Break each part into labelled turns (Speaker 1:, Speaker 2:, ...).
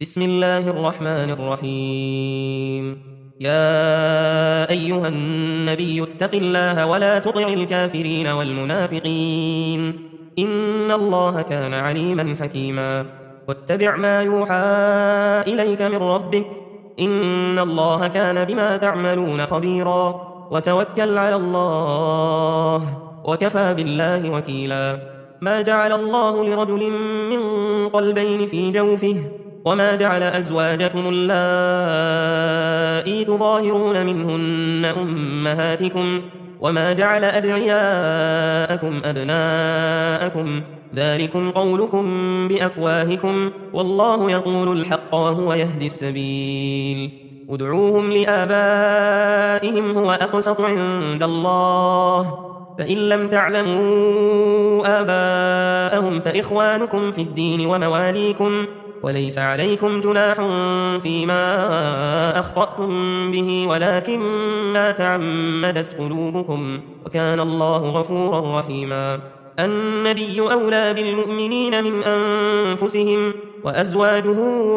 Speaker 1: بسم الله الرحمن الرحيم. يا أيها النبي اتق الله ولا تطع الكافرين والمنافقين إن الله كان عليما حكيما. واتبع ما يوحى إليك من ربك إن الله كان بما تعملون خبيرا. وتوكل على الله وكفى بالله وكيلا. ما جعل الله لرجل من قلبين في جوفه وما جعل أزواجكم اللائي تظاهرون منهن أمهاتكم وما جعل أدعياءكم أبناءكم ذلكم قولكم بأفواهكم والله يقول الحق وهو يهدي السبيل. ادعوهم لآبائهم هو أقسط عند الله فإن لم تعلموا آباءهم فإخوانكم في الدين ومواليكم وليس عليكم جناح فيما أخطأتم به ولكن ما تعمدت قلوبكم وكان الله غفورا رحيما. النبي أولى بالمؤمنين من أنفسهم وأزواجه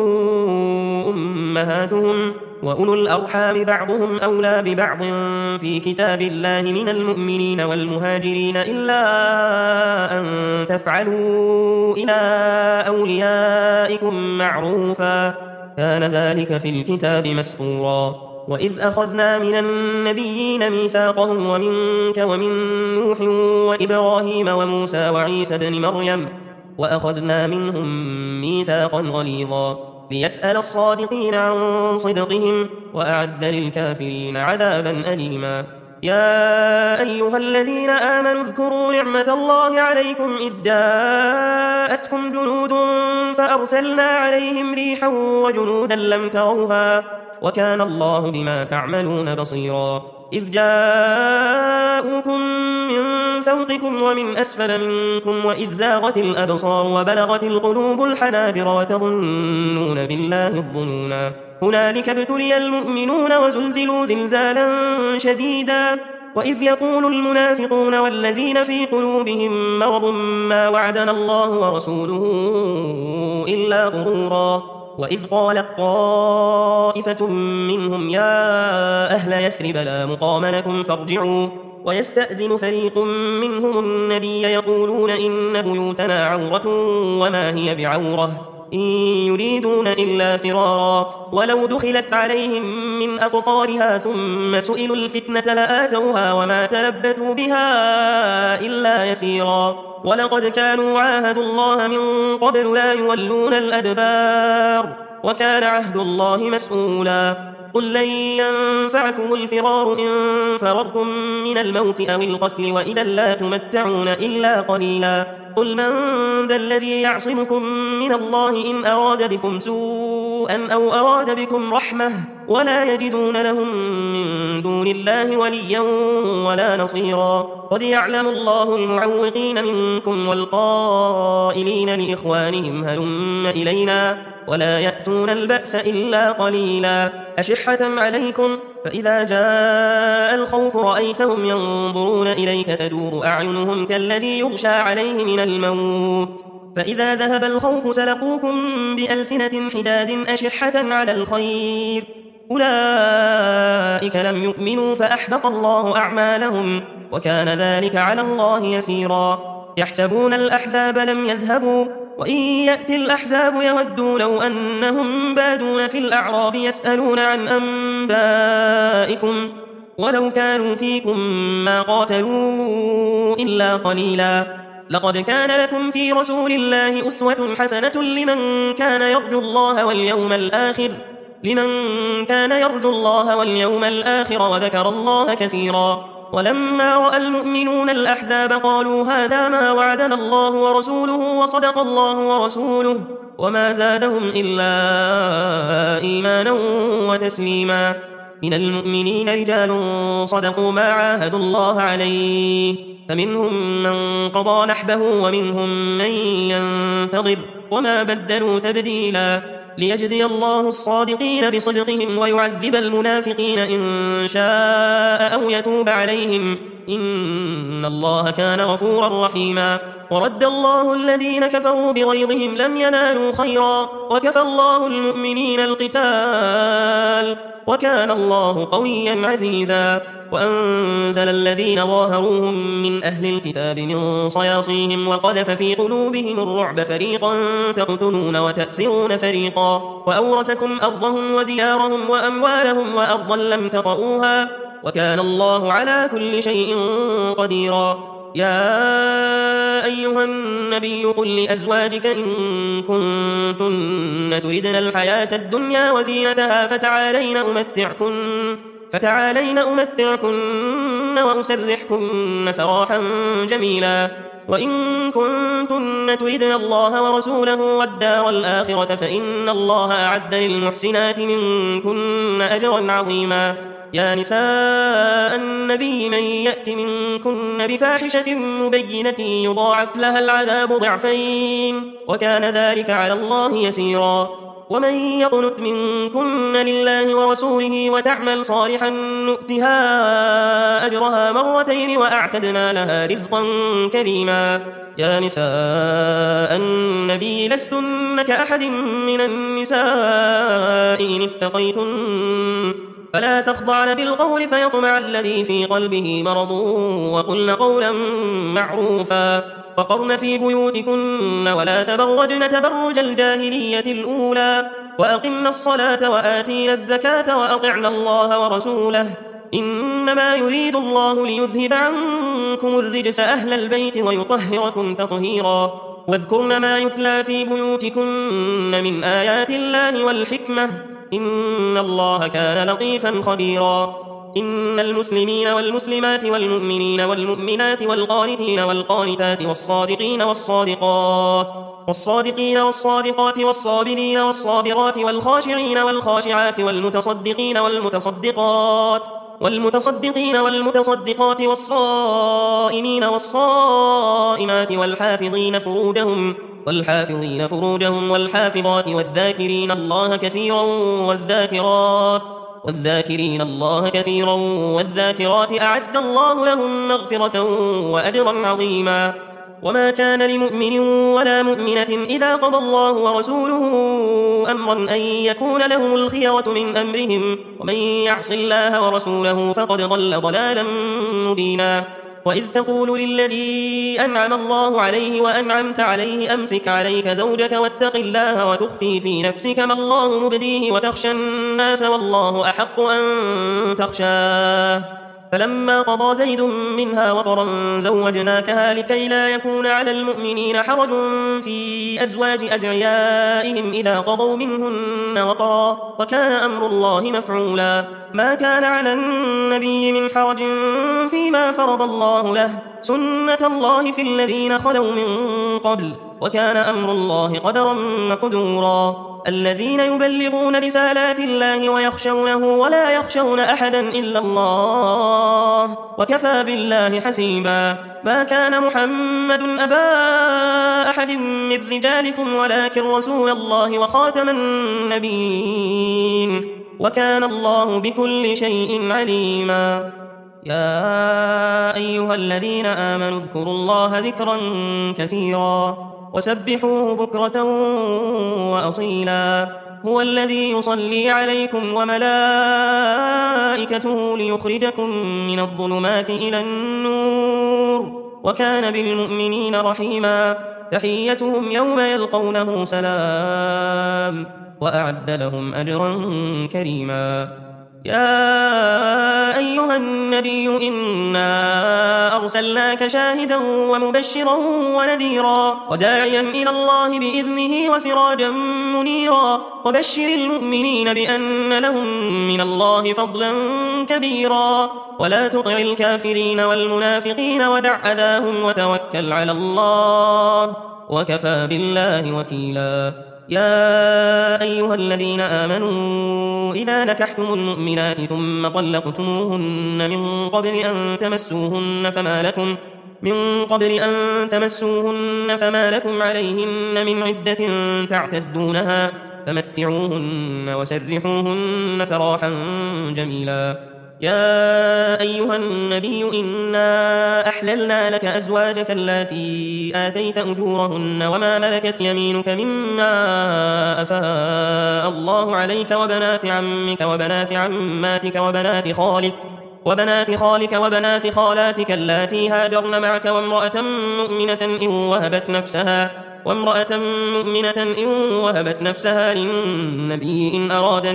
Speaker 1: أمهاتهم وأولو الأرحام بعضهم أولى ببعض في كتاب الله من المؤمنين والمهاجرين إلا أن تفعلوا إلى أوليائكم معروفا كان ذلك في الكتاب مسطورا. وإذ أخذنا من النبيين ميثاقهم ومنك ومن نوح وإبراهيم وموسى وعيسى بن مريم وأخذنا منهم ميثاقا غليظا ليسأل الصادقين عن صدقهم وأعد للكافرين عذابا أليما. يا أيها الذين آمنوا اذكروا نعمة الله عليكم إذ جاءتكم جنود فأرسلنا عليهم ريحا وجنودا لم تروها وكان الله بما تعملون بصيرا. إذ جاءوكم من فوقكم ومن أسفل منكم وإذ زاغت الأبصار وبلغت القلوب الحناجر وتظنون بالله الظنونا هنالك ابتلي المؤمنون وزلزلوا زلزالا شديدا. وإذ يقول المنافقون والذين في قلوبهم مرض ما وعدنا الله ورسوله إلا غرورا. وإذ قالت طائفة منهم يا أهل يثرب لا مقام لكم فارجعوا ويستأذن فريق منهم النبي يقولون إن بيوتنا عورة وما هي بعورة إن يريدون إلا فرارا ولو دخلت عليهم من أقطارها ثم سئلوا الفتنة لآتوها وما تلبثوا بها إلا يسيرا. ولقد كانوا عاهدوا الله من قبل لا يولون الأدبار وكان عهد الله مسؤولا. قل لن ينفعكم الفرار إن فررتم من الموت أو القتل وإذا لا تمتعون إلا قليلا. قل من ذا الذي يعصمكم من الله إن أراد بكم سوءا أو أراد بكم رحمة ولا يجدون لهم من دون الله وليا ولا نصيرا. قد يعلم الله المعوقين منكم والقائلين لإخوانهم هلم إلينا ولا يأتون البأس إلا قليلا. أشحة عليكم فإذا جاء الخوف رأيتهم ينظرون إليك تدور أعينهم كالذي يغشى عليه من الموت فإذا ذهب الخوف سلقوكم بألسنة حداد أشحة على الخير أولئك لم يؤمنوا فأحبط الله أعمالهم وكان ذلك على الله يسيرا. يحسبون الأحزاب لم يذهبوا وإن يأتي الأحزاب يودوا لو أنهم بادون في الأعراب يسألون عن أنبائكم ولو كانوا فيكم ما قاتلوا إلا قليلا. لقد كان لكم في رسول الله أسوة حسنة لمن كان يرجو الله واليوم الآخر وذكر الله كثيرا. ولما رأى المؤمنون الأحزاب قالوا هذا ما وعدنا الله ورسوله وصدق الله ورسوله وما زادهم إلا إيمانا وتسليما. من المؤمنين رجال صدقوا ما عاهدوا الله عليه فمنهم من قضى نحبه ومنهم من ينتظر وما بدلوا تبديلا. ليجزي الله الصادقين بصدقهم ويعذب المنافقين إن شاء أو يتوب عليهم إن الله كان غفورا رحيما. ورد الله الذين كفروا بغيظهم لم ينالوا خيرا وكفى الله المؤمنين القتال وكان الله قويا عزيزا وأنزل الذين ظاهروهم من أهل الكتاب من صياصيهم وقذف في قلوبهم الرعب فريقا تقتلون وتأسرون فريقا وأورثكم أرضهم وديارهم وأموالهم وأرضا لم تطئوها وكان الله على كل شيء قديرا. يا أيها النبي قل لأزواجك إن كنتن تردن الحياة الدنيا وزينتها فتعالين أمتعكن وأسرحكن سراحا جميلا وإن كنتن تردن الله ورسوله والدار الآخرة فإن الله أعد للمحسنات منكن أجرا عظيما. يا نساء النبي من يأت منكن بفاحشة مبينة يضاعف لها العذاب ضعفين وكان ذلك على الله يسيرا. ومن يقنت منكن لله ورسوله وتعمل صالحا نؤتها أجرها مرتين وأعتدنا لها رزقا كريما. يا نساء النبي لستن كأحد من النساء إن اتقيتن فلا تخضعن بالقول فيطمع الذي في قلبه مرض وقلن قولا معروفا وقرن في بيوتكن ولا تبرجن تبرج الجاهلية الأولى وأقمن الصلاة وآتينا الزكاة وأطعن الله ورسوله إنما يريد الله ليذهب عنكم الرجس أهل البيت ويطهركم تطهيرا. واذكرن ما يتلى في بيوتكن من آيات الله والحكمة إن الله كان لطيفا خبيرا. إن المسلمين والمسلمات والمؤمنين والمؤمنات والقانتين والقانتات والصادقين والصادقات والصابرين والصابرات والخاشعين والخاشعات والمتصدقين والمتصدقات والصائمين والصائمات والحافظين فروجهم والحافظات والذاكرين الله كثيرا والذاكرات أعد الله لهم مغفرة وأجرا عظيما. وما كان لمؤمن ولا مؤمنة إذا قضى الله ورسوله أمرا أن يكون لهم الخيرة من أمرهم ومن يعص الله ورسوله فقد ضل ضلالا مبينا. وإذ تقول للذي أنعم الله عليه وأنعمت عليه أمسك عليك زوجك واتق الله وتخفي في نفسك ما الله مبديه وتخشى الناس والله أحق أن تخشاه فلما قضى زيد منها وطرا زوجناكها لكي لا يكون على المؤمنين حرج في أزواج أدعيائهم إذا قضوا منهن وطرا وكان أمر الله مفعولا. ما كان على النبي من حرج فيما فرض الله له سنة الله في الذين خلوا من قبل وكان أمر الله قدرا مقدورا. الذين يبلغون رسالات الله ويخشونه ولا يخشون أحدا إلا الله وكفى بالله حسيبا. ما كان محمد أبا أحد من رجالكم ولكن رسول الله وخاتم النبيين وكان الله بكل شيء عليما. يا أيها الذين آمنوا اذكروا الله ذكرا كثيرا وسبحوه بكرة وأصيلا. هو الذي يصلي عليكم وملائكته ليخرجكم من الظلمات إلى النور وكان بالمؤمنين رحيما. تحيتهم يوم يلقونه سلام وأعد لهم أجرا كريما. يا أيها النبي إنا أرسلناك شاهدا ومبشرا ونذيرا وداعيا إلى الله بإذنه وسراجا منيرا وبشر المؤمنين بأن لهم من الله فضلا كبيرا ولا تطع الكافرين والمنافقين ودع أذاهم وتوكل على الله وكفى بالله وكيلا. يا أيها الذين آمنوا إذا نكحتم المؤمنات ثم طلقتموهن من قبل أن تمسوهن فما لكم عليهن من عدة تعتدونها فمتعوهن وسرحوهن سراحا جميلا. يا أيها النبي إنا أحللنا لك أزواجك التي آتيت أجورهن وما ملكت يمينك مما أفاء الله عليك وبنات عمك وبنات عماتك وبنات خالك وبنات خالاتك اللاتي هاجرن معك وامرأة مؤمنة إن وهبت نفسها للنبي إن أراد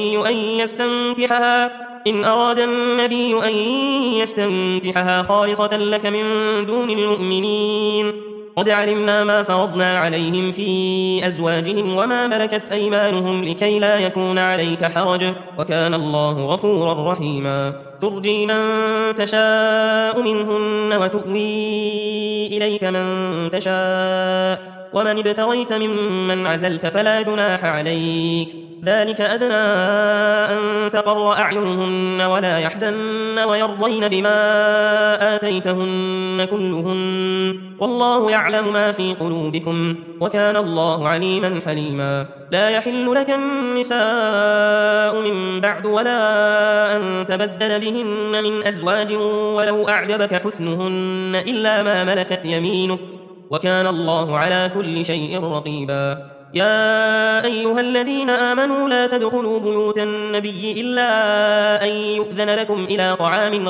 Speaker 1: النبي أن يستنكحها خالصة لك من دون المؤمنين قد علمنا ما فرضنا عليهم في أزواجهم وما ملكت أيمانهم لكي لا يكون عليك حرج وكان الله غفورا رحيما ترجي من تشاء منهن وتؤوي إليك من تشاء ومن ابتغيت ممن عزلت فلا جناح عليك ذلك أدنى أن تقر أعينهن ولا يحزن ويرضين بما آتيتهن كلهن والله يعلم ما في قلوبكم وكان الله عليما حليما لا يحل لك النساء من بعد ولا أن تبدل بهن من أزواج ولو أعجبك حسنهن إلا ما ملكت يمينك وكان الله على كل شيء رقيبا يا أيها الذين آمنوا لا تدخلوا بيوت النبي إلا أن يؤذن لكم إلى طعام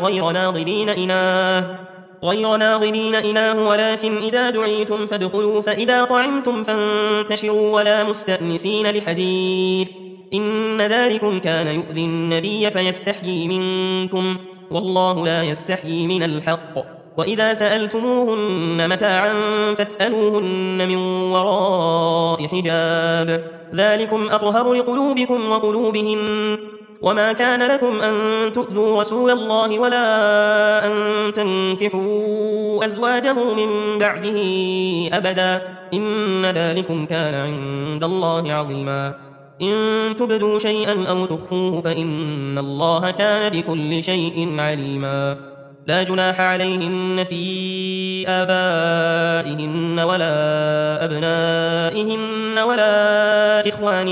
Speaker 1: غير ناظرين إناه ولكن إذا دعيتم فادخلوا فإذا طعمتم فانتشروا ولا مستأنسين لحديث إن ذلكم كان يؤذي النبي فيستحيي منكم والله لا يستحيي من الحق وإذا سألتموهن متاعا فاسألوهن من وراء حجاب ذلكم أطهر لقلوبكم وقلوبهن وما كان لكم أن تؤذوا رسول الله ولا أن تنكحوا أزواجه من بعده أبدا إن ذلكم كان عند الله عظيما إن تبدوا شيئا أو تخفوه فإن الله كان بكل شيء عليما لا جناح عليهن في آبائهن ولا أبنائهن ولا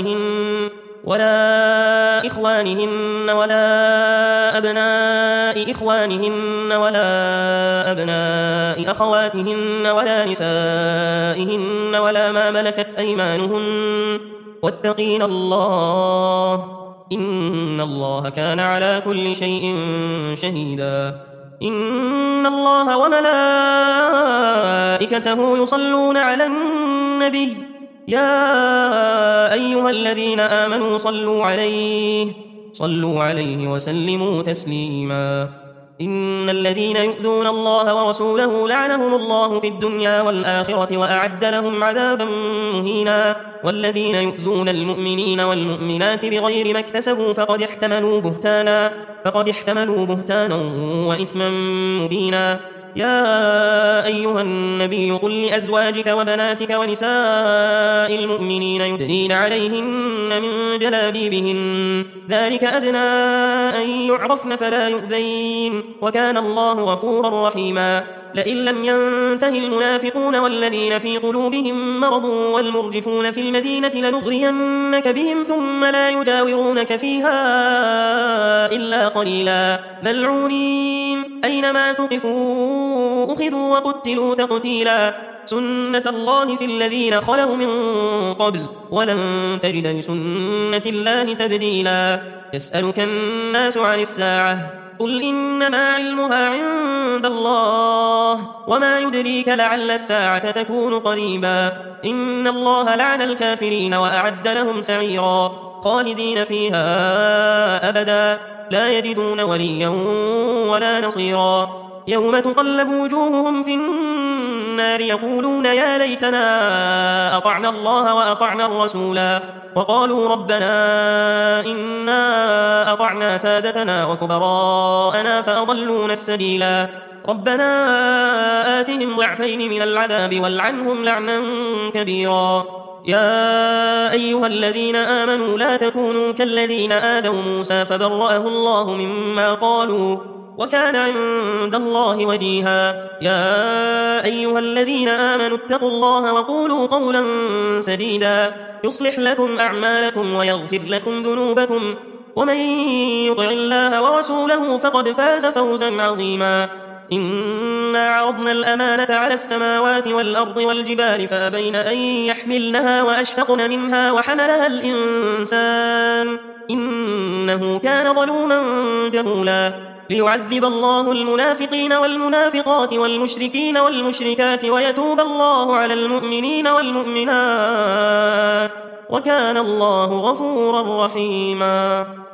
Speaker 1: إخوانهن ولا أبناء إخوانهن ولا أبناء أخواتهن ولا نسائهن ولا ما ملكت أيمانهن واتقين الله إن الله كان على كل شيء شهيدا إن الله وملائكته يصلون على النبي يا أيها الذين آمنوا صلوا عليه وسلموا تسليما إن الذين يؤذون الله ورسوله لعنهم الله في الدنيا والآخرة وأعد لهم عذابا مهينا والذين يؤذون المؤمنين والمؤمنات بغير ما اكتسبوا فقد احتملوا بهتانا وإثما مبينا يا أيها النبي قل لأزواجك وبناتك ونساء المؤمنين يدنين عليهن من جلابيبهن ذلك أدنى أن يعرفن فلا يؤذين وكان الله غفورا رحيما لئن لم ينته المنافقون والذين في قلوبهم مرض والمرجفون في المدينة لنغرينك بهم ثم لا يجاورونك فيها إلا قليلا ملعونين أينما ثقفوا أخذوا وقتلوا تقتيلا سنة الله في الذين خلوا من قبل ولن تجد لسنة الله تبديلا يسألك الناس عن الساعة قل إنما علمها عند الله وما يدريك لعل الساعة تكون قريبا إن الله لعن الكافرين وأعد لهم سعيرا خالدين فيها أبدا لا يجدون وليا ولا نصيرا يوم تقلب وجوههم في النار يقولون يا ليتنا أطعنا الله وأطعنا الرسولا وقالوا ربنا إنا أطعنا سادتنا وكبراءنا فأضلونا السبيلا ربنا آتهم ضعفين من العذاب والعنهم لعنا كبيرا يا أيها الذين آمنوا لا تكونوا كالذين آذوا موسى فبرأه الله مما قالوا وكان عند الله وجيها يا أيها الذين آمنوا اتقوا الله وقولوا قولا سديدا يصلح لكم أعمالكم ويغفر لكم ذنوبكم ومن يطع الله ورسوله فقد فاز فوزا عظيما. إنا عرضنا الأمانة على السماوات والأرض والجبال فأبين أن يحملنها وأشفقن منها وحملها الإنسان إنه كان ظلوما جهولا. ليعذب الله المنافقين والمنافقات والمشركين والمشركات ويتوب الله على المؤمنين والمؤمنات وكان الله غفورا رحيما.